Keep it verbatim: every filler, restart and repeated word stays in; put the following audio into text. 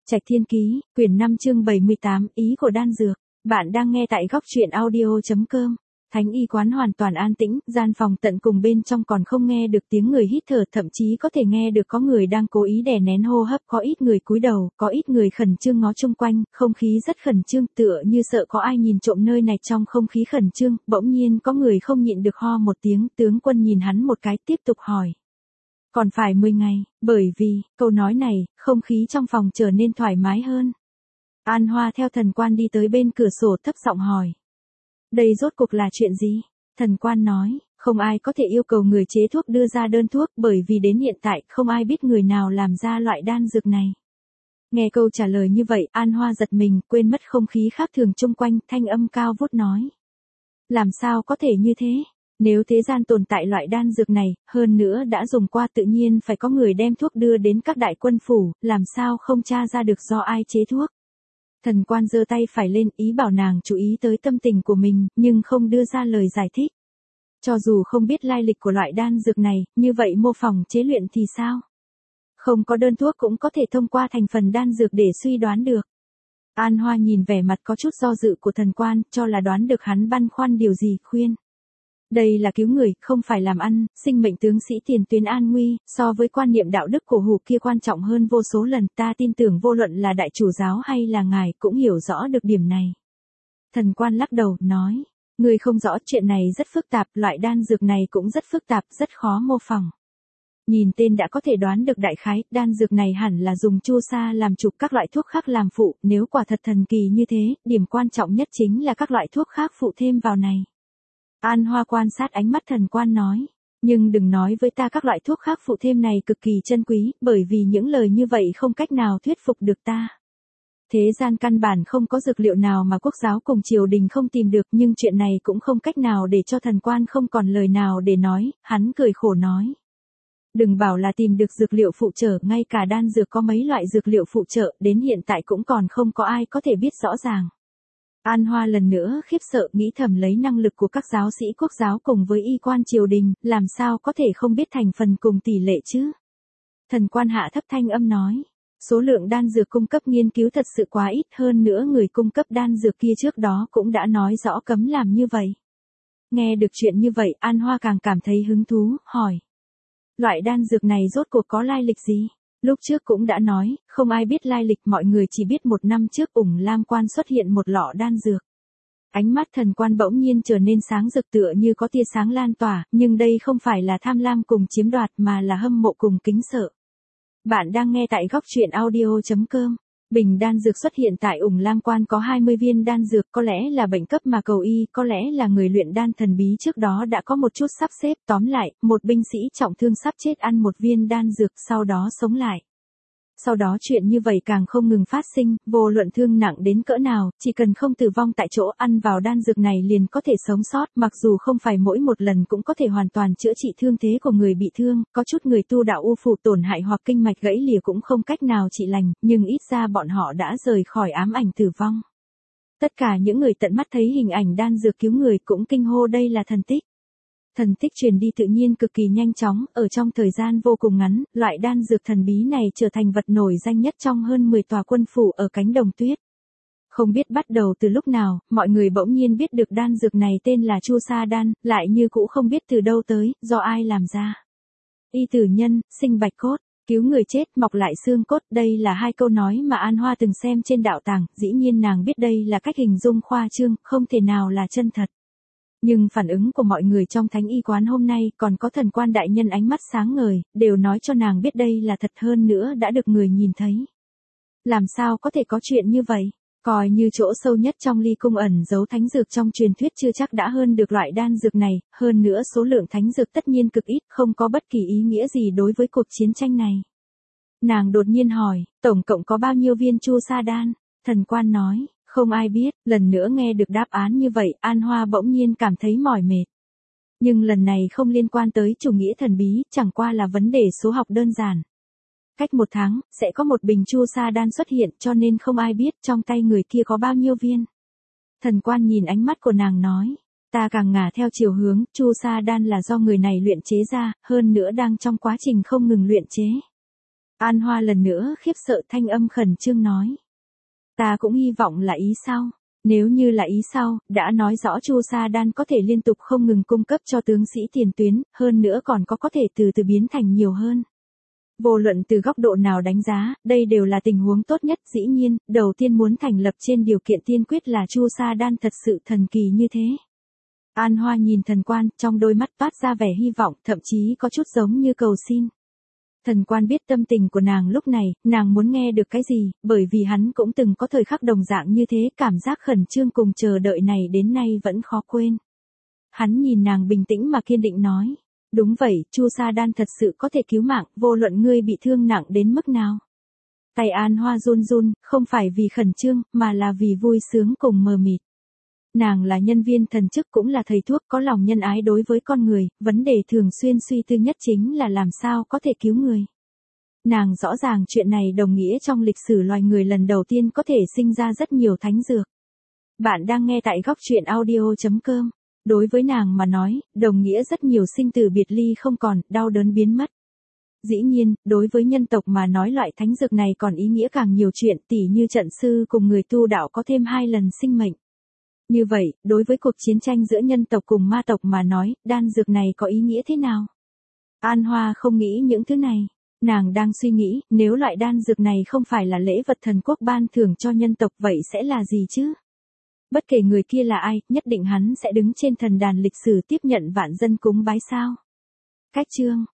Trạch Thiên Ký, quyển năm chương bảy mươi tám, ý của đan dược. Bạn đang nghe tại góc truyện audio.com. Thánh y quán hoàn toàn an tĩnh, gian phòng tận cùng bên trong còn không nghe được tiếng người hít thở, thậm chí có thể nghe được có người đang cố ý đè nén hô hấp, có ít người cúi đầu, có ít người khẩn trương ngó chung quanh, không khí rất khẩn trương, tựa như sợ có ai nhìn trộm nơi này. Trong không khí khẩn trương, bỗng nhiên có người không nhịn được ho một tiếng, tướng quân nhìn hắn một cái tiếp tục hỏi. Còn phải mười ngày, bởi vì, câu nói này, không khí trong phòng trở nên thoải mái hơn. An Hoa theo thần quan đi tới bên cửa sổ thấp giọng hỏi. Đây rốt cuộc là chuyện gì? Thần quan nói, không ai có thể yêu cầu người chế thuốc đưa ra đơn thuốc bởi vì đến hiện tại không ai biết người nào làm ra loại đan dược này. Nghe câu trả lời như vậy, An Hoa giật mình, quên mất không khí khác thường chung quanh, thanh âm cao vút nói. Làm sao có thể như thế? Nếu thế gian tồn tại loại đan dược này, hơn nữa đã dùng qua tự nhiên phải có người đem thuốc đưa đến các đại quân phủ, làm sao không tra ra được do ai chế thuốc. Thần quan giơ tay phải lên, ý bảo nàng chú ý tới tâm tình của mình, nhưng không đưa ra lời giải thích. Cho dù không biết lai lịch của loại đan dược này, như vậy mô phỏng chế luyện thì sao? Không có đơn thuốc cũng có thể thông qua thành phần đan dược để suy đoán được. An Hoa nhìn vẻ mặt có chút do dự của thần quan, cho là đoán được hắn băn khoăn điều gì, khuyên. Đây là cứu người, không phải làm ăn, sinh mệnh tướng sĩ tiền tuyến an nguy, so với quan niệm đạo đức cổ hủ kia quan trọng hơn vô số lần, ta tin tưởng vô luận là đại chủ giáo hay là ngài cũng hiểu rõ được điểm này. Thần quan lắc đầu, nói, người không rõ chuyện này rất phức tạp, loại đan dược này cũng rất phức tạp, rất khó mô phỏng. Nhìn tên đã có thể đoán được đại khái, đan dược này hẳn là dùng chu sa làm trục các loại thuốc khác làm phụ, nếu quả thật thần kỳ như thế, điểm quan trọng nhất chính là các loại thuốc khác phụ thêm vào này. An Hoa quan sát ánh mắt thần quan nói, nhưng đừng nói với ta các loại thuốc khác phụ thêm này cực kỳ chân quý, bởi vì những lời như vậy không cách nào thuyết phục được ta. Thế gian căn bản không có dược liệu nào mà quốc giáo cùng triều đình không tìm được, nhưng chuyện này cũng không cách nào để cho thần quan không còn lời nào để nói, hắn cười khổ nói. Đừng bảo là tìm được dược liệu phụ trợ, ngay cả đan dược có mấy loại dược liệu phụ trợ, đến hiện tại cũng còn không có ai có thể biết rõ ràng. An Hoa lần nữa khiếp sợ, nghĩ thầm lấy năng lực của các giáo sĩ quốc giáo cùng với y quan triều đình, làm sao có thể không biết thành phần cùng tỷ lệ chứ? Thần quan hạ thấp thanh âm nói, số lượng đan dược cung cấp nghiên cứu thật sự quá ít, hơn nữa người cung cấp đan dược kia trước đó cũng đã nói rõ cấm làm như vậy. Nghe được chuyện như vậy, An Hoa càng cảm thấy hứng thú, hỏi. Loại đan dược này rốt cuộc có lai lịch gì? Lúc trước cũng đã nói, không ai biết lai lịch, mọi người chỉ biết một năm trước Ủng Lam Quan xuất hiện một lọ đan dược. Ánh mắt thần quan bỗng nhiên trở nên sáng rực tựa như có tia sáng lan tỏa, nhưng đây không phải là tham lam cùng chiếm đoạt mà là hâm mộ cùng kính sợ. Bạn đang nghe tại góc truyện audio.com. Bình đan dược xuất hiện tại Ủng Lam Quan có hai mươi viên đan dược, có lẽ là bệnh cấp mà cầu y, có lẽ là người luyện đan thần bí trước đó đã có một chút sắp xếp, tóm lại, một binh sĩ trọng thương sắp chết ăn một viên đan dược sau đó sống lại. Sau đó chuyện như vậy càng không ngừng phát sinh, vô luận thương nặng đến cỡ nào, chỉ cần không tử vong tại chỗ ăn vào đan dược này liền có thể sống sót, mặc dù không phải mỗi một lần cũng có thể hoàn toàn chữa trị thương thế của người bị thương, có chút người tu đạo u phủ tổn hại hoặc kinh mạch gãy lìa cũng không cách nào trị lành, nhưng ít ra bọn họ đã rời khỏi ám ảnh tử vong. Tất cả những người tận mắt thấy hình ảnh đan dược cứu người cũng kinh hô đây là thần tích. Thần tích truyền đi tự nhiên cực kỳ nhanh chóng, ở trong thời gian vô cùng ngắn, loại đan dược thần bí này trở thành vật nổi danh nhất trong hơn mười tòa quân phủ ở cánh đồng tuyết. Không biết bắt đầu từ lúc nào, mọi người bỗng nhiên biết được đan dược này tên là Chu Sa đan, lại như cũ không biết từ đâu tới, do ai làm ra. Y tử nhân, sinh bạch cốt, cứu người chết, mọc lại xương cốt, đây là hai câu nói mà An Hoa từng xem trên đạo tàng, dĩ nhiên nàng biết đây là cách hình dung khoa trương, không thể nào là chân thật. Nhưng phản ứng của mọi người trong thánh y quán hôm nay, còn có thần quan đại nhân ánh mắt sáng ngời, đều nói cho nàng biết đây là thật, hơn nữa đã được người nhìn thấy. Làm sao có thể có chuyện như vậy? Coi như chỗ sâu nhất trong ly cung ẩn giấu thánh dược trong truyền thuyết chưa chắc đã hơn được loại đan dược này, hơn nữa số lượng thánh dược tất nhiên cực ít, không có bất kỳ ý nghĩa gì đối với cuộc chiến tranh này. Nàng đột nhiên hỏi, tổng cộng có bao nhiêu viên Chu Sa đan? Thần quan nói. Không ai biết, lần nữa nghe được đáp án như vậy, An Hoa bỗng nhiên cảm thấy mỏi mệt. Nhưng lần này không liên quan tới chủ nghĩa thần bí, chẳng qua là vấn đề số học đơn giản. Cách một tháng, sẽ có một bình Chu Sa đan xuất hiện, cho nên không ai biết trong tay người kia có bao nhiêu viên. Thần quan nhìn ánh mắt của nàng nói, ta càng ngả theo chiều hướng, Chu Sa đan là do người này luyện chế ra, hơn nữa đang trong quá trình không ngừng luyện chế. An Hoa lần nữa khiếp sợ thanh âm khẩn trương nói. Ta cũng hy vọng là ý sau. Nếu như là ý sau, đã nói rõ Chu Sa Đan có thể liên tục không ngừng cung cấp cho tướng sĩ tiền tuyến, hơn nữa còn có có thể từ từ biến thành nhiều hơn. Vô luận từ góc độ nào đánh giá, đây đều là tình huống tốt nhất. Dĩ nhiên, đầu tiên muốn thành lập trên điều kiện tiên quyết là Chu Sa Đan thật sự thần kỳ như thế. An Hoa nhìn thần quan, trong đôi mắt toát ra vẻ hy vọng, thậm chí có chút giống như cầu xin. Thần quan biết tâm tình của nàng lúc này, nàng muốn nghe được cái gì, bởi vì hắn cũng từng có thời khắc đồng dạng như thế, cảm giác khẩn trương cùng chờ đợi này đến nay vẫn khó quên. Hắn nhìn nàng bình tĩnh mà kiên định nói. Đúng vậy, Chu Sa Đan thật sự có thể cứu mạng, vô luận ngươi bị thương nặng đến mức nào. Tay An Hoa run run, không phải vì khẩn trương, mà là vì vui sướng cùng mờ mịt. Nàng là nhân viên thần chức cũng là thầy thuốc có lòng nhân ái đối với con người, vấn đề thường xuyên suy tư nhất chính là làm sao có thể cứu người. Nàng rõ ràng chuyện này đồng nghĩa trong lịch sử loài người lần đầu tiên có thể sinh ra rất nhiều thánh dược. Bạn đang nghe tại góc truyện audio chấm com. Đối với nàng mà nói, đồng nghĩa rất nhiều sinh tử biệt ly không còn, đau đớn biến mất. Dĩ nhiên, đối với nhân tộc mà nói loại thánh dược này còn ý nghĩa càng nhiều chuyện, tỉ như trận sư cùng người tu đạo có thêm hai lần sinh mệnh. Như vậy, đối với cuộc chiến tranh giữa nhân tộc cùng ma tộc mà nói, đan dược này có ý nghĩa thế nào? An Hoa không nghĩ những thứ này. Nàng đang suy nghĩ, nếu loại đan dược này không phải là lễ vật thần quốc ban thưởng cho nhân tộc vậy sẽ là gì chứ? Bất kể người kia là ai, nhất định hắn sẽ đứng trên thần đàn lịch sử tiếp nhận vạn dân cúng bái sao. Cách chương